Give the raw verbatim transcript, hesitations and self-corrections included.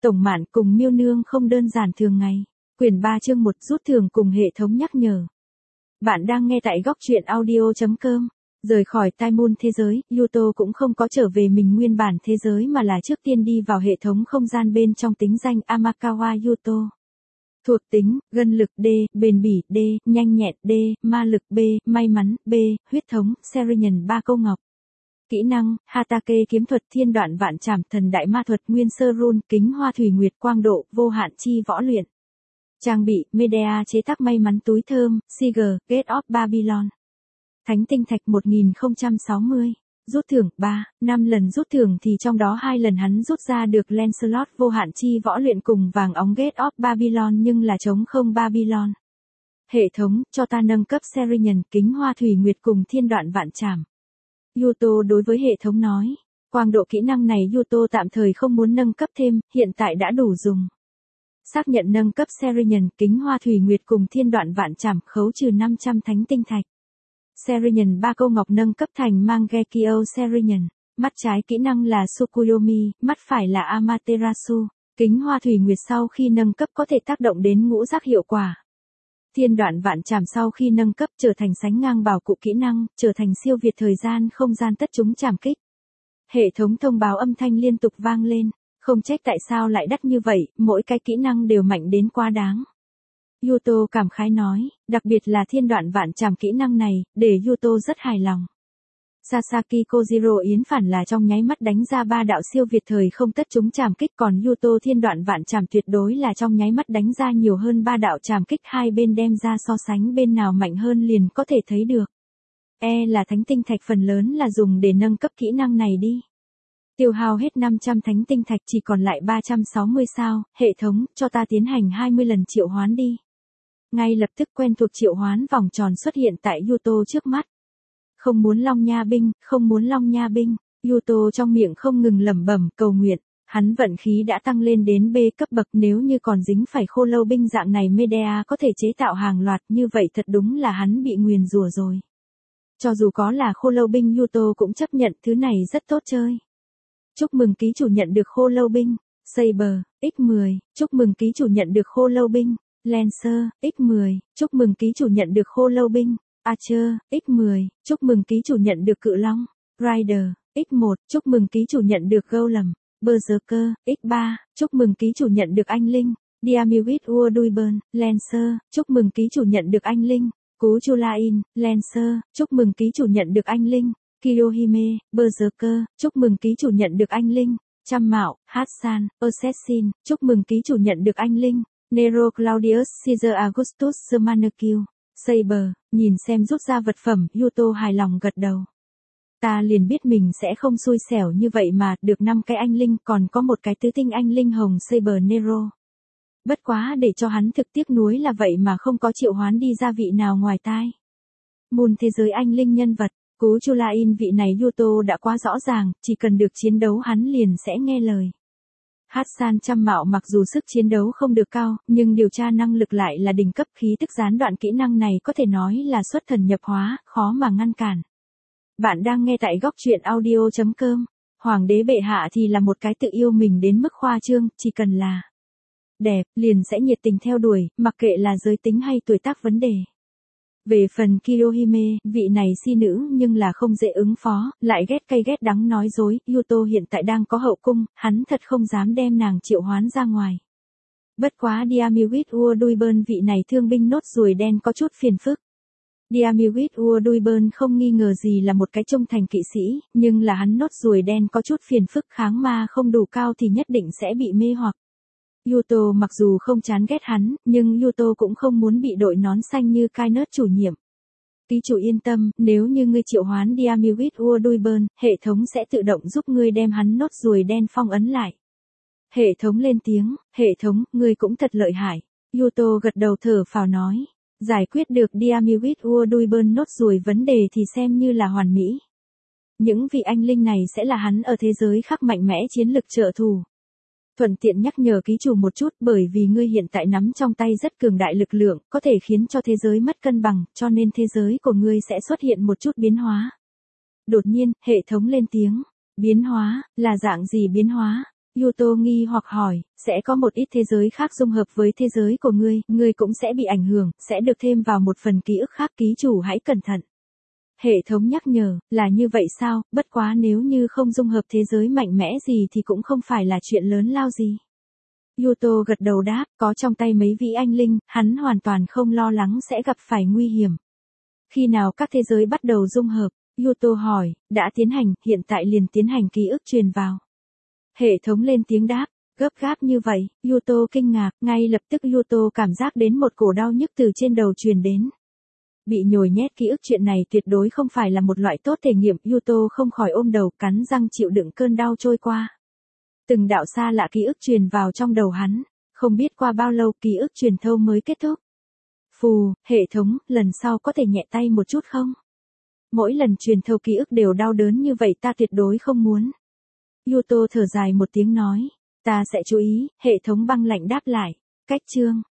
Tổng Mạn cùng Miêu Nương không đơn giản thường ngày. Quyển ba chương một rút thưởng cùng hệ thống nhắc nhở. Bạn đang nghe tại góc truyện audio chấm com. Rời khỏi Tai Môn thế giới, Yuto cũng không có trở về mình nguyên bản thế giới mà là trước tiên đi vào hệ thống không gian bên trong tính danh Amakawa Yuto. Thuộc tính, gân lực D, bền bỉ D, nhanh nhẹn D, ma lực B, may mắn B, huyết thống, Serian ba câu ngọc. Kỹ năng, Hatake kiếm thuật thiên đoạn vạn trảm thần đại ma thuật nguyên sơ run kính hoa thủy nguyệt quang độ vô hạn chi võ luyện. Trang bị, Medea chế tác may mắn túi thơm, Siger, Gate of Babylon. Thánh tinh thạch một nghìn không trăm sáu mươi. Rút thưởng, ba, năm lần rút thưởng thì trong đó hai lần hắn rút ra được Lancelot vô hạn chi võ luyện cùng vàng óng Gate of Babylon nhưng là trống không Babylon. Hệ thống, cho ta nâng cấp Serian kính hoa thủy nguyệt cùng thiên đoạn vạn trảm. Yuto đối với hệ thống nói, quang độ kỹ năng này Yuto tạm thời không muốn nâng cấp thêm, hiện tại đã đủ dùng. Xác nhận nâng cấp Serian kính hoa thủy nguyệt cùng thiên đoạn vạn trảm khấu trừ năm trăm thánh tinh thạch. Serian ba câu ngọc nâng cấp thành Mangekyo Serian, mắt trái kỹ năng là Tsukuyomi, mắt phải là Amaterasu, kính hoa thủy nguyệt sau khi nâng cấp có thể tác động đến ngũ giác hiệu quả. Thiên đoạn vạn trảm sau khi nâng cấp trở thành sánh ngang bảo cụ kỹ năng, trở thành siêu việt thời gian không gian tất chúng trảm kích. Hệ thống thông báo âm thanh liên tục vang lên, không trách tại sao lại đắt như vậy, mỗi cái kỹ năng đều mạnh đến quá đáng. Yuto cảm khái nói, đặc biệt là thiên đoạn vạn trảm kỹ năng này, để Yuto rất hài lòng. Sasaki Kojiro Yến phản là trong nháy mắt đánh ra ba đạo siêu việt thời không tất chúng trảm kích, còn Yuto thiên đoạn vạn trảm tuyệt đối là trong nháy mắt đánh ra nhiều hơn ba đạo trảm kích, hai bên đem ra so sánh bên nào mạnh hơn liền có thể thấy được. E là thánh tinh thạch phần lớn là dùng để nâng cấp kỹ năng này đi. Tiêu hao hết năm trăm thánh tinh thạch chỉ còn lại ba trăm sáu mươi sao, hệ thống, cho ta tiến hành hai mươi lần triệu hoán đi. Ngay lập tức quen thuộc triệu hoán vòng tròn xuất hiện tại Yuto trước mắt. Không muốn Long Nha binh, không muốn Long Nha binh, Yuto trong miệng không ngừng lẩm bẩm cầu nguyện, hắn vận khí đã tăng lên đến B cấp bậc, nếu như còn dính phải khô lâu binh dạng này Medea có thể chế tạo hàng loạt như vậy thật đúng là hắn bị nguyền rủa rồi. Cho dù có là khô lâu binh Yuto cũng chấp nhận thứ này rất tốt chơi. Chúc mừng ký chủ nhận được khô lâu binh, Saber, nhân mười, chúc mừng ký chủ nhận được khô lâu binh, Lancer, nhân mười, chúc mừng ký chủ nhận được khô lâu binh, Archer, nhân mười, chúc mừng ký chủ nhận được cự long, Rider, nhân một, chúc mừng ký chủ nhận được Golem, Berserker, nhân ba, chúc mừng ký chủ nhận được anh linh, Diamewit Urduiburn, Lancer, chúc mừng ký chủ nhận được anh linh, Cú Chulain, Lancer, chúc mừng ký chủ nhận được anh linh, Kiyohime, Berserker, chúc mừng ký chủ nhận được anh linh, Trăm Mạo, Hatsan, Assassin, chúc mừng ký chủ nhận được anh linh, Nero Claudius Caesar Augustus Smanerkill, Saber, nhìn xem rút ra vật phẩm, Yuto hài lòng gật đầu. Ta liền biết mình sẽ không xui xẻo như vậy mà, được năm cái anh linh còn có một cái tứ tinh anh linh hồng Saber Nero. Bất quá để cho hắn thực tiếc nuối là vậy mà không có triệu hoán đi ra vị nào ngoài tai. Môn thế giới anh linh nhân vật, Cú Chulain vị này Yuto đã quá rõ ràng, chỉ cần được chiến đấu hắn liền sẽ nghe lời. Hatsan Trăm Mạo mặc dù sức chiến đấu không được cao, nhưng điều tra năng lực lại là đỉnh cấp, khí tức gián đoạn kỹ năng này có thể nói là xuất thần nhập hóa, khó mà ngăn cản. Bạn đang nghe tại góc truyện audio chấm com. Hoàng đế bệ hạ thì là một cái tự yêu mình đến mức khoa trương, chỉ cần là đẹp, liền sẽ nhiệt tình theo đuổi, mặc kệ là giới tính hay tuổi tác vấn đề. Về phần Kiyohime, vị này si nữ nhưng là không dễ ứng phó, lại ghét cay ghét đắng nói dối, Yuto hiện tại đang có hậu cung, hắn thật không dám đem nàng triệu hoán ra ngoài. Bất quá Diamewit Urduiburn vị này thương binh nốt ruồi đen có chút phiền phức. Diamewit Urduiburn không nghi ngờ gì là một cái trung thành kỵ sĩ, nhưng là hắn nốt ruồi đen có chút phiền phức, kháng ma không đủ cao thì nhất định sẽ bị mê hoặc. Yuto mặc dù không chán ghét hắn, nhưng Yuto cũng không muốn bị đội nón xanh như Kainet chủ nhiệm. Ký chủ yên tâm, nếu như ngươi triệu hoán Diamewit Urduiburn, hệ thống sẽ tự động giúp ngươi đem hắn nốt ruồi đen phong ấn lại. Hệ thống lên tiếng, hệ thống, ngươi cũng thật lợi hại. Yuto gật đầu thở phào nói, giải quyết được Diamewit Urduiburn nốt ruồi vấn đề thì xem như là hoàn mỹ. Những vị anh linh này sẽ là hắn ở thế giới khác mạnh mẽ chiến lực trợ thủ. Thuận tiện nhắc nhở ký chủ một chút, bởi vì ngươi hiện tại nắm trong tay rất cường đại lực lượng, có thể khiến cho thế giới mất cân bằng, cho nên thế giới của ngươi sẽ xuất hiện một chút biến hóa. Đột nhiên, hệ thống lên tiếng, biến hóa, là dạng gì biến hóa? Yuto nghi hoặc hỏi, sẽ có một ít thế giới khác dung hợp với thế giới của ngươi, ngươi cũng sẽ bị ảnh hưởng, sẽ được thêm vào một phần ký ức khác, ký chủ hãy cẩn thận. Hệ thống nhắc nhở, là như vậy sao, bất quá nếu như không dung hợp thế giới mạnh mẽ gì thì cũng không phải là chuyện lớn lao gì. Yuto gật đầu đáp, có trong tay mấy vị anh linh, hắn hoàn toàn không lo lắng sẽ gặp phải nguy hiểm. Khi nào các thế giới bắt đầu dung hợp? Yuto hỏi, đã tiến hành, hiện tại liền tiến hành ký ức truyền vào. Hệ thống lên tiếng đáp, gấp gáp như vậy, Yuto kinh ngạc, ngay lập tức Yuto cảm giác đến một cổ đau nhức từ trên đầu truyền đến. Bị nhồi nhét ký ức chuyện này tuyệt đối không phải là một loại tốt thể nghiệm, Yuto không khỏi ôm đầu, cắn răng chịu đựng cơn đau trôi qua. Từng đạo xa lạ ký ức truyền vào trong đầu hắn, không biết qua bao lâu ký ức truyền thâu mới kết thúc. Phù, hệ thống, lần sau có thể nhẹ tay một chút không? Mỗi lần truyền thâu ký ức đều đau đớn như vậy ta tuyệt đối không muốn. Yuto thở dài một tiếng nói, ta sẽ chú ý, hệ thống băng lạnh đáp lại. Cách chương